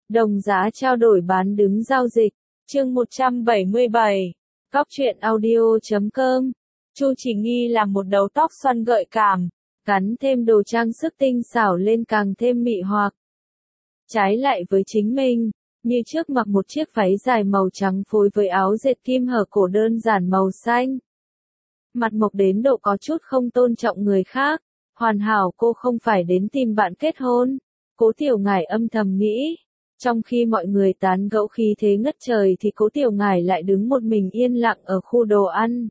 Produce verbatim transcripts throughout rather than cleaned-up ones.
Đồng giá trao đổi bán đứng giao dịch. Chương một trăm bảy mươi bảy. Cóc truyện audio chấm com. Chu Chỉ Nghi làm một đầu tóc xoăn gợi cảm, gắn thêm đồ trang sức tinh xảo lên càng thêm mị hoặc. Trái lại với chính mình, như trước mặc một chiếc váy dài màu trắng phối với áo dệt kim hở cổ đơn giản màu xanh. Mặt mộc đến độ có chút không tôn trọng người khác, hoàn hảo cô không phải đến tìm bạn kết hôn. Cố Tiểu Ngải âm thầm nghĩ. Trong khi mọi người tán gẫu khí thế ngất trời thì Cố Tiểu Ngải lại đứng một mình yên lặng ở khu đồ ăn.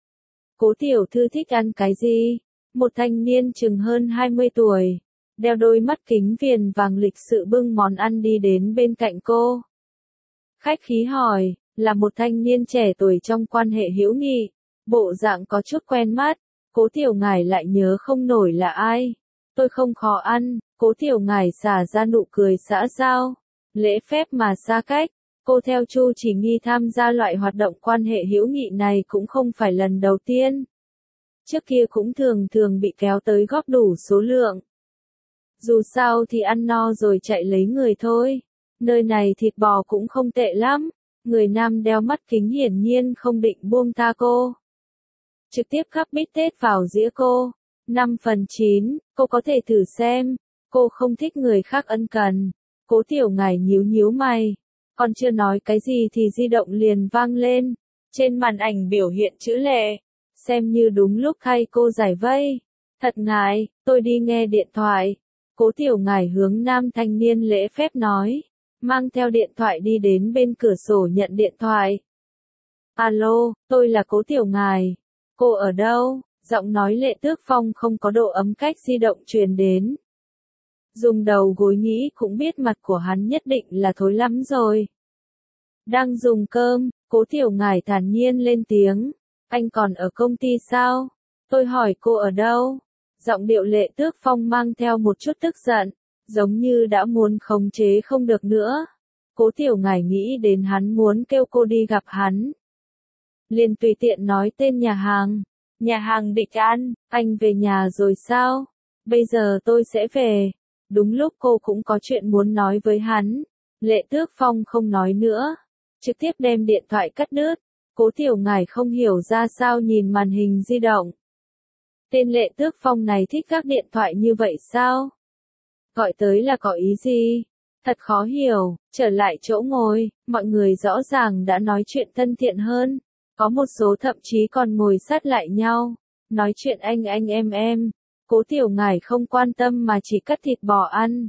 Cố Tiểu Thư thích ăn cái gì? Một thanh niên chừng hơn hai mươi tuổi, đeo đôi mắt kính viền vàng lịch sự bưng món ăn đi đến bên cạnh cô. Khách khí hỏi, là một thanh niên trẻ tuổi trong quan hệ hữu nghị, bộ dạng có chút quen mắt. Cố Tiểu Ngải lại nhớ không nổi là ai. Tôi không khó ăn. Cố Tiểu Ngải xả ra nụ cười xã giao, lễ phép mà xa cách. Cô theo Chu Chỉ Nghi tham gia loại hoạt động quan hệ hữu nghị này cũng không phải lần đầu tiên. Trước kia cũng thường thường bị kéo tới góp đủ số lượng. Dù sao thì ăn no rồi chạy lấy người thôi. Nơi này thịt bò cũng không tệ lắm. Người nam đeo mắt kính hiển nhiên không định buông tha cô. Trực tiếp khắp bít tết vào dĩa cô. năm phần chín, cô có thể thử xem. Cô không thích người khác ân cần. Cố Tiểu Ngải nhíu nhíu mày. Còn chưa nói cái gì thì di động liền vang lên. Trên màn ảnh biểu hiện chữ lệ. Xem như đúng lúc thay cô giải vây. Thật ngại, tôi đi nghe điện thoại. Cố Tiểu Ngải hướng nam thanh niên lễ phép nói. Mang theo điện thoại đi đến bên cửa sổ nhận điện thoại. Alo, tôi là Cố Tiểu Ngải. Cô ở đâu? Giọng nói Lệ Tước Phong không có độ ấm cách di động truyền đến. Dùng đầu gối nghĩ cũng biết mặt của hắn nhất định là thối lắm rồi. Đang dùng cơm, Cố Tiểu Ngải thản nhiên lên tiếng. Anh còn ở công ty sao? Tôi hỏi cô ở đâu? Giọng điệu Lệ Tước Phong mang theo một chút tức giận, giống như đã muốn khống chế không được nữa. Cố Tiểu Ngải nghĩ đến hắn muốn kêu cô đi gặp hắn. Liền tùy tiện nói tên nhà hàng. Nhà hàng Địch An, anh về nhà rồi sao? Bây giờ tôi sẽ về. Đúng lúc cô cũng có chuyện muốn nói với hắn. Lệ Tước Phong không nói nữa, trực tiếp đem điện thoại cắt đứt. Cố Tiểu Ngải không hiểu ra sao nhìn màn hình di động. Tên Lệ Tước Phong này thích các điện thoại như vậy sao? Gọi tới là có ý gì? Thật khó hiểu. Trở lại chỗ ngồi, mọi người rõ ràng đã nói chuyện thân thiện hơn. Có một số thậm chí còn ngồi sát lại nhau, nói chuyện anh anh em em. Cố Tiểu Ngải không quan tâm mà chỉ cắt thịt bò ăn.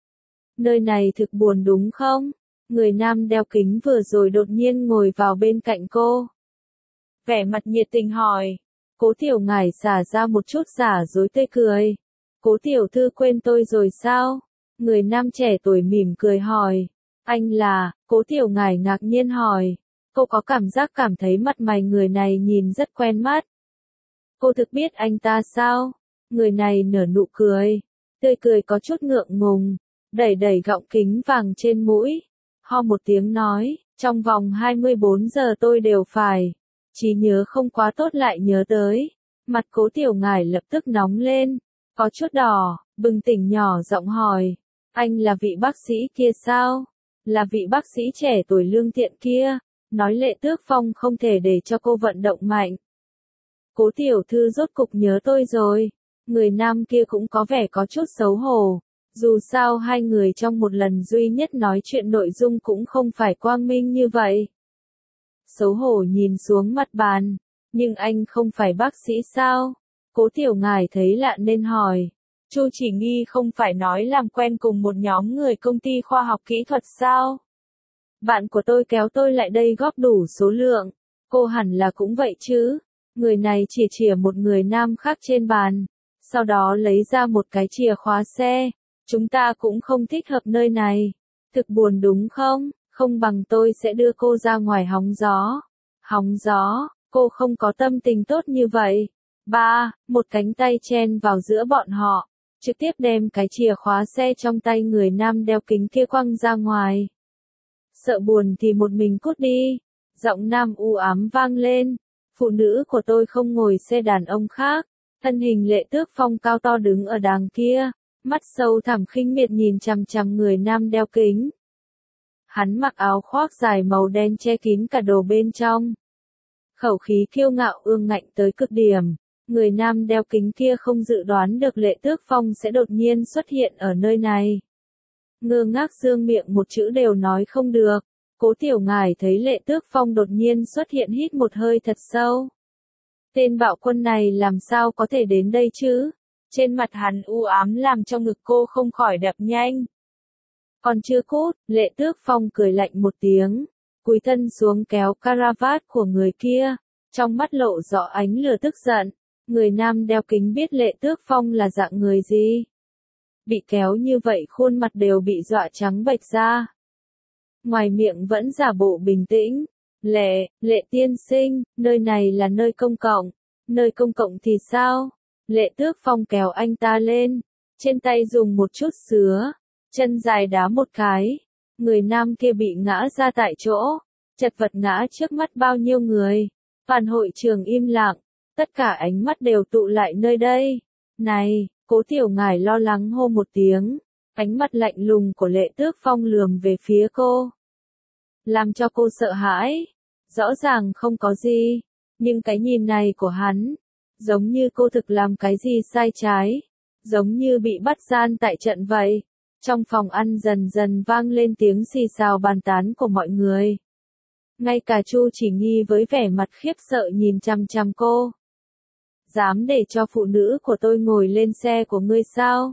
Nơi này thực buồn đúng không? Người nam đeo kính vừa rồi đột nhiên ngồi vào bên cạnh cô. Vẻ mặt nhiệt tình hỏi. Cố Tiểu Ngải xả ra một chút giả dối tươi cười. Cố Tiểu Thư quên tôi rồi sao? Người nam trẻ tuổi mỉm cười hỏi. Anh là? Cố Tiểu Ngải ngạc nhiên hỏi. Cô có cảm giác cảm thấy mặt mày người này nhìn rất quen mắt. Cô thực biết anh ta sao? Người này nở nụ cười. Tươi cười có chút ngượng ngùng. Đẩy đẩy gọng kính vàng trên mũi. Ho một tiếng nói. Trong vòng hai mươi bốn giờ tôi đều phải. Trí nhớ không quá tốt lại nhớ tới. Mặt Cố Tiểu Ngải lập tức nóng lên. Có chút đỏ. Bừng tỉnh nhỏ giọng hỏi. Anh là vị bác sĩ kia sao? Là vị bác sĩ trẻ tuổi lương thiện kia. Nói Lệ Tước Phong không thể để cho cô vận động mạnh. Cố Tiểu Thư rốt cục nhớ tôi rồi. Người nam kia cũng có vẻ có chút xấu hổ. Dù sao hai người trong một lần duy nhất nói chuyện nội dung cũng không phải quang minh như vậy. Xấu hổ nhìn xuống mặt bàn. Nhưng anh không phải bác sĩ sao? Cố Tiểu Ngải thấy lạ nên hỏi. Chu Chỉ Nghi không phải nói làm quen cùng một nhóm người công ty khoa học kỹ thuật sao? Bạn của tôi kéo tôi lại đây góp đủ số lượng. Cô hẳn là cũng vậy chứ. Người này chỉ chìa một người nam khác trên bàn. Sau đó lấy ra một cái chìa khóa xe. Chúng ta cũng không thích hợp nơi này. Thực buồn đúng không? Không bằng tôi sẽ đưa cô ra ngoài hóng gió. Hóng gió, cô không có tâm tình tốt như vậy. Ba, một cánh tay chen vào giữa bọn họ. Trực tiếp đem cái chìa khóa xe trong tay người nam đeo kính kia quăng ra ngoài. Sợ buồn thì một mình cút đi. Giọng nam u ám vang lên. Phụ nữ của tôi không ngồi xe đàn ông khác. Thân hình Lệ Tước Phong cao to đứng ở đàng kia. Mắt sâu thẳm khinh miệt nhìn chằm chằm người nam đeo kính. Hắn mặc áo khoác dài màu đen che kín cả đồ bên trong. Khẩu khí kiêu ngạo ương ngạnh tới cực điểm. Người nam đeo kính kia không dự đoán được Lệ Tước Phong sẽ đột nhiên xuất hiện ở nơi này. Ngơ ngác dương miệng một chữ đều nói không được. Cố Tiểu Ngải thấy Lệ Tước Phong đột nhiên xuất hiện hít một hơi thật sâu. Tên bạo quân này làm sao có thể đến đây chứ? Trên mặt hắn u ám làm cho ngực cô không khỏi đập nhanh. Còn chưa cút, Lệ Tước Phong cười lạnh một tiếng, cúi thân xuống kéo caravat của người kia, trong mắt lộ rõ ánh lửa tức giận. Người nam đeo kính biết Lệ Tước Phong là dạng người gì. Bị kéo như vậy khuôn mặt đều bị dọa trắng bệch ra. Ngoài miệng vẫn giả bộ bình tĩnh. Lệ, Lệ tiên sinh, nơi này là nơi công cộng. Nơi công cộng thì sao? Lệ Tước Phong kéo anh ta lên, trên tay dùng một chút sứa, chân dài đá một cái. Người nam kia bị ngã ra tại chỗ, chật vật ngã trước mắt bao nhiêu người. Toàn hội trường im lặng, tất cả ánh mắt đều tụ lại nơi đây. Này, Cố Tiểu Ngải lo lắng hô một tiếng, ánh mắt lạnh lùng của Lệ Tước Phong lườm về phía cô. Làm cho cô sợ hãi, rõ ràng không có gì, nhưng cái nhìn này của hắn, giống như cô thực làm cái gì sai trái, giống như bị bắt gian tại trận vậy. Trong phòng ăn dần dần vang lên tiếng xì xào bàn tán của mọi người. Ngay cả Chu Chỉ Nghi với vẻ mặt khiếp sợ nhìn chằm chằm cô. Dám để cho phụ nữ của tôi ngồi lên xe của ngươi sao?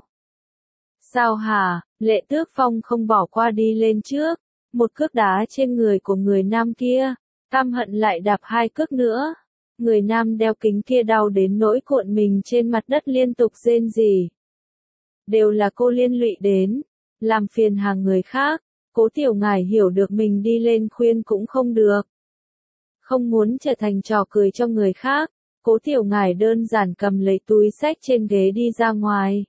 Sao hả? Lệ Tước Phong không bỏ qua đi lên trước, một cước đá trên người của người nam kia, căm hận lại đạp hai cước nữa. Người nam đeo kính kia đau đến nỗi cuộn mình trên mặt đất liên tục rên rỉ. Đều là cô liên lụy đến, làm phiền hàng người khác. Cố Tiểu Ngải hiểu được mình đi lên khuyên cũng không được. Không muốn trở thành trò cười cho người khác, Cố Tiểu Ngải đơn giản cầm lấy túi xách trên ghế đi ra ngoài.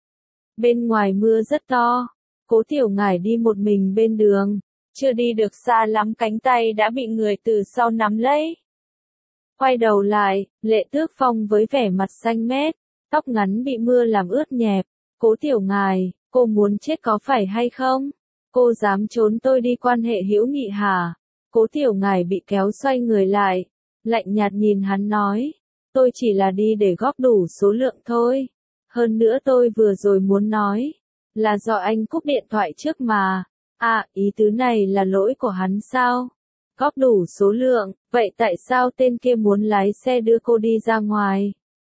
Bên ngoài mưa rất to, Cố Tiểu Ngải đi một mình bên đường, chưa đi được xa lắm cánh tay đã bị người từ sau nắm lấy. Quay đầu lại, Lệ Tước Phong với vẻ mặt xanh mét, tóc ngắn bị mưa làm ướt nhẹp. Cố Tiểu Ngải, cô muốn chết có phải hay không? Cô dám trốn tôi đi quan hệ hữu nghị hả? Cố Tiểu Ngải bị kéo xoay người lại, lạnh nhạt nhìn hắn nói, tôi chỉ là đi để góp đủ số lượng thôi. Hơn nữa tôi vừa rồi muốn nói, là do anh cúp điện thoại trước mà. À, ý tứ này là lỗi của hắn sao? Góp đủ số lượng, vậy tại sao tên kia muốn lái xe đưa cô đi ra ngoài?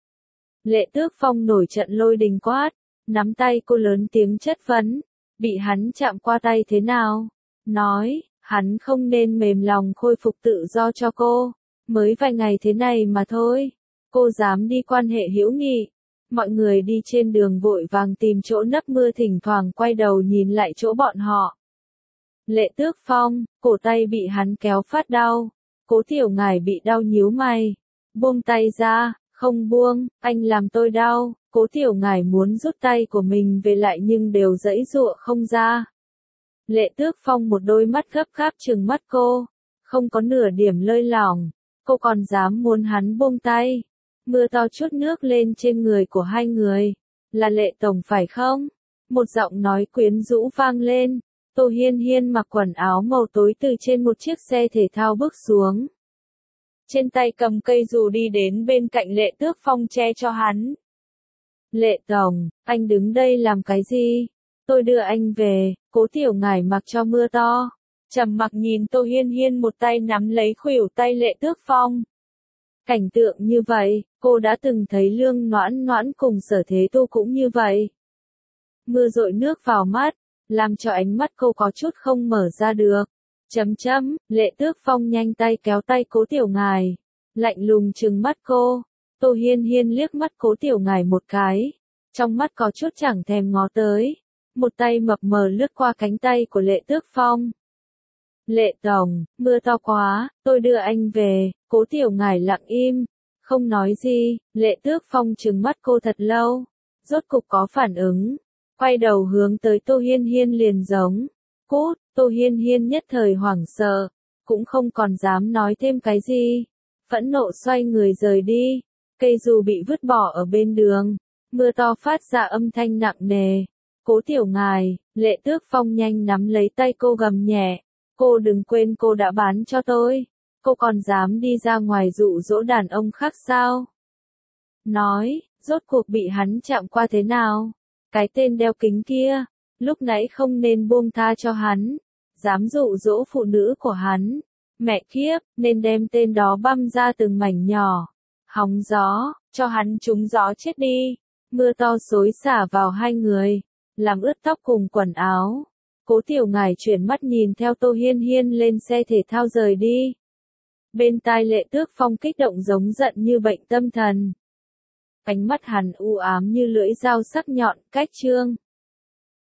Lệ Tước Phong nổi trận lôi đình quát, nắm tay cô lớn tiếng chất vấn, bị hắn chạm qua tay thế nào? Nói, hắn không nên mềm lòng khôi phục tự do cho cô, mới vài ngày thế này mà thôi. Cô dám đi quan hệ hữu nghị. Mọi người đi trên đường vội vàng tìm chỗ nấp mưa thỉnh thoảng quay đầu nhìn lại chỗ bọn họ. Lệ Tước Phong, cổ tay bị hắn kéo phát đau. Cố Tiểu Ngải bị đau nhíu mày. Buông tay ra, không buông, anh làm tôi đau. Cố Tiểu Ngải muốn rút tay của mình về lại nhưng đều giãy giụa không ra. Lệ Tước Phong một đôi mắt gấp gáp trừng mắt cô, không có nửa điểm lơi lỏng. Cô còn dám muốn hắn buông tay. Mưa to chút nước lên trên người của hai người. Là Lệ Tổng phải không? Một giọng nói quyến rũ vang lên. Tô Hiên Hiên mặc quần áo màu tối từ trên một chiếc xe thể thao bước xuống. Trên tay cầm cây dù đi đến bên cạnh Lệ Tước Phong che cho hắn. Lệ Tổng, anh đứng đây làm cái gì? Tôi đưa anh về. Cố Tiểu Ngải mặc cho mưa to, trầm mặc nhìn Tô Hiên Hiên một tay nắm lấy khuỷu tay Lệ Tước Phong. Cảnh tượng như vậy, cô đã từng thấy Lương Noãn Noãn cùng Sở Thế Tu cũng như vậy. Mưa dội nước vào mắt, làm cho ánh mắt cô có chút không mở ra được. Chấm chấm, Lệ Tước Phong nhanh tay kéo tay Cố Tiểu Ngải, lạnh lùng trừng mắt cô. Tô Hiên Hiên liếc mắt Cố Tiểu Ngải một cái, trong mắt có chút chẳng thèm ngó tới. Một tay mập mờ lướt qua cánh tay của Lệ Tước Phong. Lệ Tổng, mưa to quá, tôi đưa anh về. Cố Tiểu Ngải lặng im, không nói gì. Lệ Tước Phong trừng mắt cô thật lâu, rốt cục có phản ứng, quay đầu hướng tới Tô Hiên Hiên liền giống. Cút. Tô Hiên Hiên nhất thời hoảng sợ, cũng không còn dám nói thêm cái gì. Phẫn nộ xoay người rời đi. Cây dù bị vứt bỏ ở bên đường, mưa to phát ra âm thanh nặng nề. Cố Tiểu Ngải, Lệ Tước Phong nhanh nắm lấy tay cô gầm nhẹ, Cô đừng quên cô đã bán cho tôi. Cô còn dám đi ra ngoài dụ dỗ đàn ông khác sao? Nói, rốt cuộc bị hắn chạm qua thế nào? Cái tên đeo kính kia, lúc nãy không nên buông tha cho hắn. Dám dụ dỗ phụ nữ của hắn. Mẹ kiếp, nên đem tên đó băm ra từng mảnh nhỏ. Hóng gió, cho hắn trúng gió chết đi. Mưa to xối xả vào hai người, làm ướt tóc cùng quần áo. Cố Tiểu Ngải chuyển mắt nhìn theo Tô Hiên Hiên lên xe thể thao rời đi. Bên tai Lệ Tước Phong kích động giống giận như bệnh tâm thần. Ánh mắt hắn u ám như lưỡi dao sắc nhọn, cách trương.